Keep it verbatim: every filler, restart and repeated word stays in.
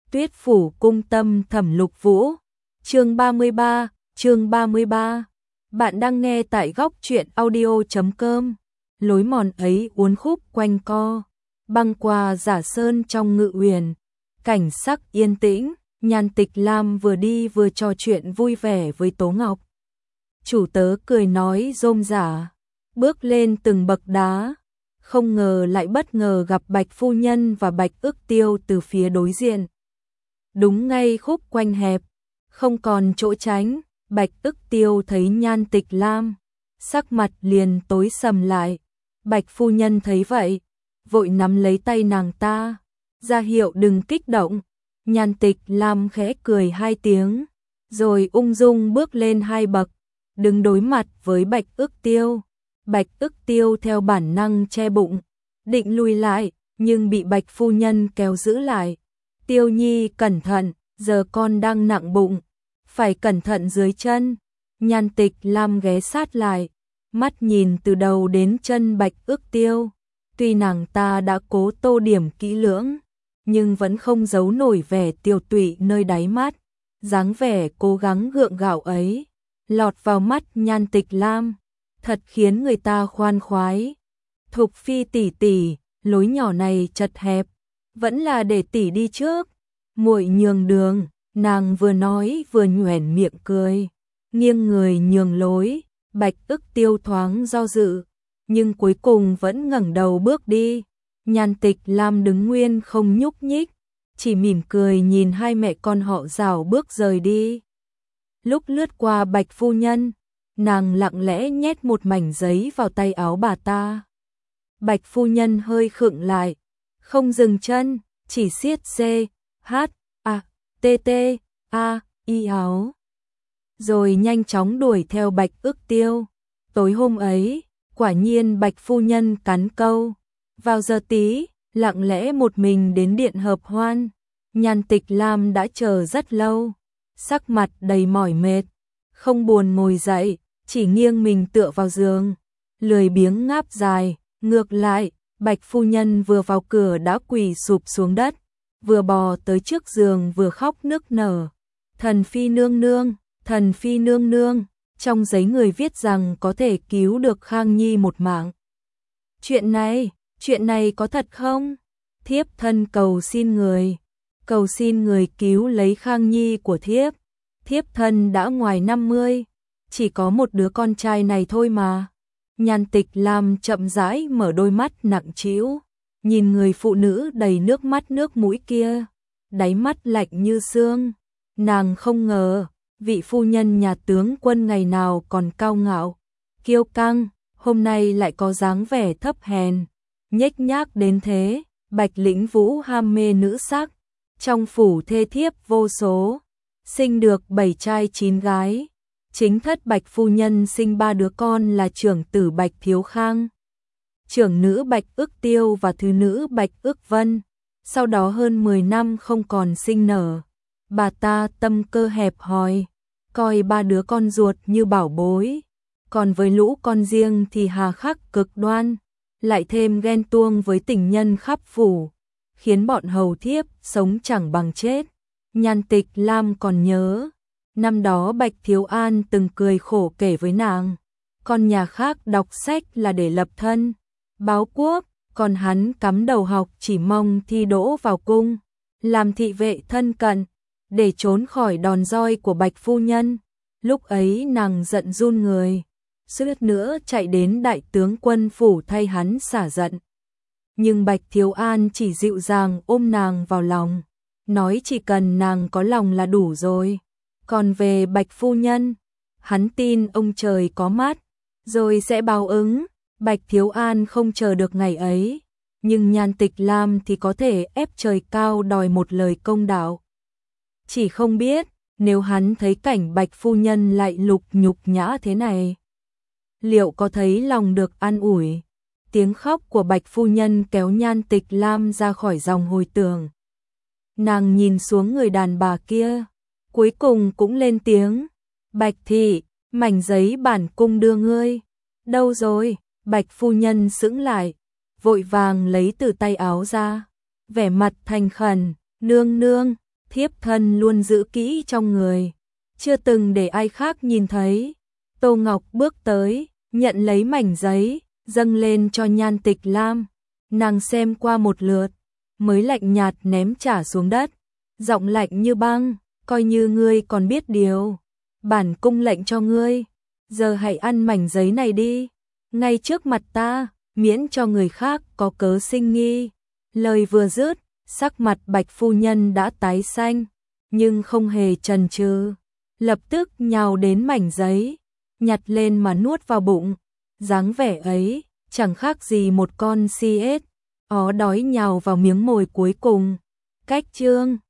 Tuyết phủ cung tâm Thẩm Lục Vũ. Chương ba mươi ba, chương ba mươi ba. Bạn đang nghe tại góc truyện audio chấm com. Lối mòn ấy uốn khúc quanh co, băng qua giả sơn trong ngự uyển, cảnh sắc yên tĩnh. Nhan Tịch Lam vừa đi vừa trò chuyện vui vẻ với Tố Ngọc. Chủ tớ cười nói rôm rả, bước lên từng bậc đá, không ngờ lại bất ngờ gặp Bạch phu nhân và Bạch Ước Tiêu từ phía đối diện. Đúng ngay khúc quanh hẹp, không còn chỗ tránh. Bạch Ước Tiêu thấy Nhan Tịch Lam, sắc mặt liền tối sầm lại. Bạch phu nhân thấy vậy, vội nắm lấy tay nàng ta, ra hiệu đừng kích động. Nhan Tịch Lam khẽ cười hai tiếng, rồi ung dung bước lên hai bậc, đứng đối mặt với Bạch Ước Tiêu. Bạch Ước Tiêu theo bản năng che bụng, định lùi lại, nhưng bị Bạch phu nhân kéo giữ lại. Tiêu Nhi cẩn thận, giờ con đang nặng bụng, phải cẩn thận dưới chân. Nhan Tịch Lam ghé sát lại, mắt nhìn từ đầu đến chân Bạch Ước Tiêu. Tuy nàng ta đã cố tô điểm kỹ lưỡng, nhưng vẫn không giấu nổi vẻ tiều tụy nơi đáy mắt. Dáng vẻ cố gắng gượng gạo ấy lọt vào mắt Nhan Tịch Lam, thật khiến người ta khoan khoái. Thục Phi tỷ tỷ, lối nhỏ này chật hẹp, vẫn là để tỷ đi trước, muội nhường đường. Nàng vừa nói vừa nhoẻn miệng cười, nghiêng người nhường lối. Bạch Ước Tiêu thoáng do dự, nhưng cuối cùng vẫn ngẩng đầu bước đi. Nhan Tịch Lam đứng nguyên không nhúc nhích, chỉ mỉm cười nhìn hai mẹ con họ rảo bước rời đi. Lúc lướt qua Bạch phu nhân, nàng lặng lẽ nhét một mảnh giấy vào tay áo bà ta. Bạch phu nhân hơi khựng lại, không dừng chân, chỉ siết C, H, A, T, T, A, Y áo, rồi nhanh chóng đuổi theo Bạch Ước Tiêu. Tối hôm ấy, quả nhiên Bạch phu nhân cắn câu, vào giờ tí, lặng lẽ một mình đến điện hợp hoan. Nhan Tịch Lam đã chờ rất lâu, sắc mặt đầy mỏi mệt, không buồn ngồi dậy, chỉ nghiêng mình tựa vào giường, lười biếng ngáp dài. Ngược lại, Bạch phu nhân vừa vào cửa đã quỳ sụp xuống đất, vừa bò tới trước giường vừa khóc nức nở. Thần phi nương nương, thần phi nương nương, trong giấy người viết rằng có thể cứu được Khang Nhi một mạng. Chuyện này, chuyện này có thật không? Thiếp thân cầu xin người, cầu xin người cứu lấy Khang Nhi của thiếp. Thiếp thân đã ngoài năm mươi, chỉ có một đứa con trai này thôi mà. Nhan Tịch Lam chậm rãi mở đôi mắt nặng trĩu, nhìn người phụ nữ đầy nước mắt nước mũi kia, đáy mắt lạnh như xương. Nàng không ngờ, vị phu nhân nhà tướng quân ngày nào còn cao ngạo, kiêu căng, hôm nay lại có dáng vẻ thấp hèn, nhếch nhác đến thế. Bạch Lĩnh Vũ ham mê nữ sắc, trong phủ thê thiếp vô số, sinh được bảy trai chín gái. Chính thất Bạch phu nhân sinh ba đứa con là trưởng tử Bạch Thiếu Khang, trưởng nữ Bạch Ước Tiêu và thứ nữ Bạch Ước Vân. Sau đó hơn mười năm không còn sinh nở, bà ta tâm cơ hẹp hòi, coi ba đứa con ruột như bảo bối, còn với lũ con riêng thì hà khắc cực đoan, lại thêm ghen tuông với tình nhân khắp phủ, khiến bọn hầu thiếp sống chẳng bằng chết. Nhan Tịch Lam còn nhớ, năm đó Bạch Thiếu An từng cười khổ kể với nàng, con nhà khác đọc sách là để lập thân, báo quốc, còn hắn cắm đầu học chỉ mong thi đỗ vào cung, làm thị vệ thân cận, để trốn khỏi đòn roi của Bạch phu nhân. Lúc ấy nàng giận run người, suýt nữa chạy đến đại tướng quân phủ thay hắn xả giận. Nhưng Bạch Thiếu An chỉ dịu dàng ôm nàng vào lòng, nói chỉ cần nàng có lòng là đủ rồi. Còn về Bạch phu nhân, hắn tin ông trời có mắt, rồi sẽ báo ứng. Bạch Thiếu An không chờ được ngày ấy, nhưng Nhan Tịch Lam thì có thể ép trời cao đòi một lời công đạo. Chỉ không biết, nếu hắn thấy cảnh Bạch phu nhân lại lục nhục nhã thế này, liệu có thấy lòng được an ủi? Tiếng khóc của Bạch phu nhân kéo Nhan Tịch Lam ra khỏi dòng hồi tưởng. Nàng nhìn xuống người đàn bà kia, cuối cùng cũng lên tiếng, Bạch thị, mảnh giấy bản cung đưa ngươi. Đâu rồi? Bạch phu nhân sững lại, vội vàng lấy từ tay áo ra, vẻ mặt thành khẩn, nương nương, thiếp thân luôn giữ kỹ trong người, chưa từng để ai khác nhìn thấy. Tô Ngọc bước tới, nhận lấy mảnh giấy, dâng lên cho Nhan Tịch Lam. Nàng xem qua một lượt, mới lạnh nhạt ném trả xuống đất, giọng lạnh như băng, coi như ngươi còn biết điều, bản cung lệnh cho ngươi, giờ hãy ăn mảnh giấy này đi, ngay trước mặt ta, miễn cho người khác có cớ sinh nghi. Lời vừa dứt, sắc mặt Bạch phu nhân đã tái xanh, nhưng không hề chần chừ, lập tức nhào đến mảnh giấy, nhặt lên mà nuốt vào bụng. Dáng vẻ ấy, chẳng khác gì một con si ếch ó đói nhào vào miếng mồi cuối cùng. Cách chương